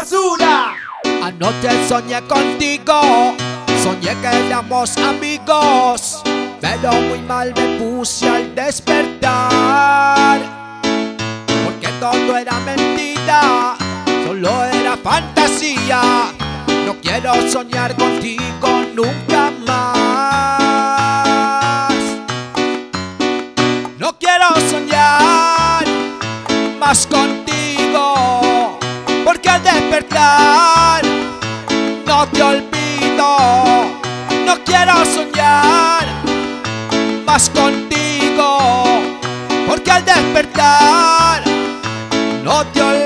basura. Anoche soñé contigo, soñé que éramos amigos, pero muy mal me puse al despertar, porque todo era mentira, solo era fantasía. No quiero soñar contigo nunca más. No quiero soñar más contigo, porque al despertar no te olvido. No quiero soñar más contigo, porque al despertar no te olvido.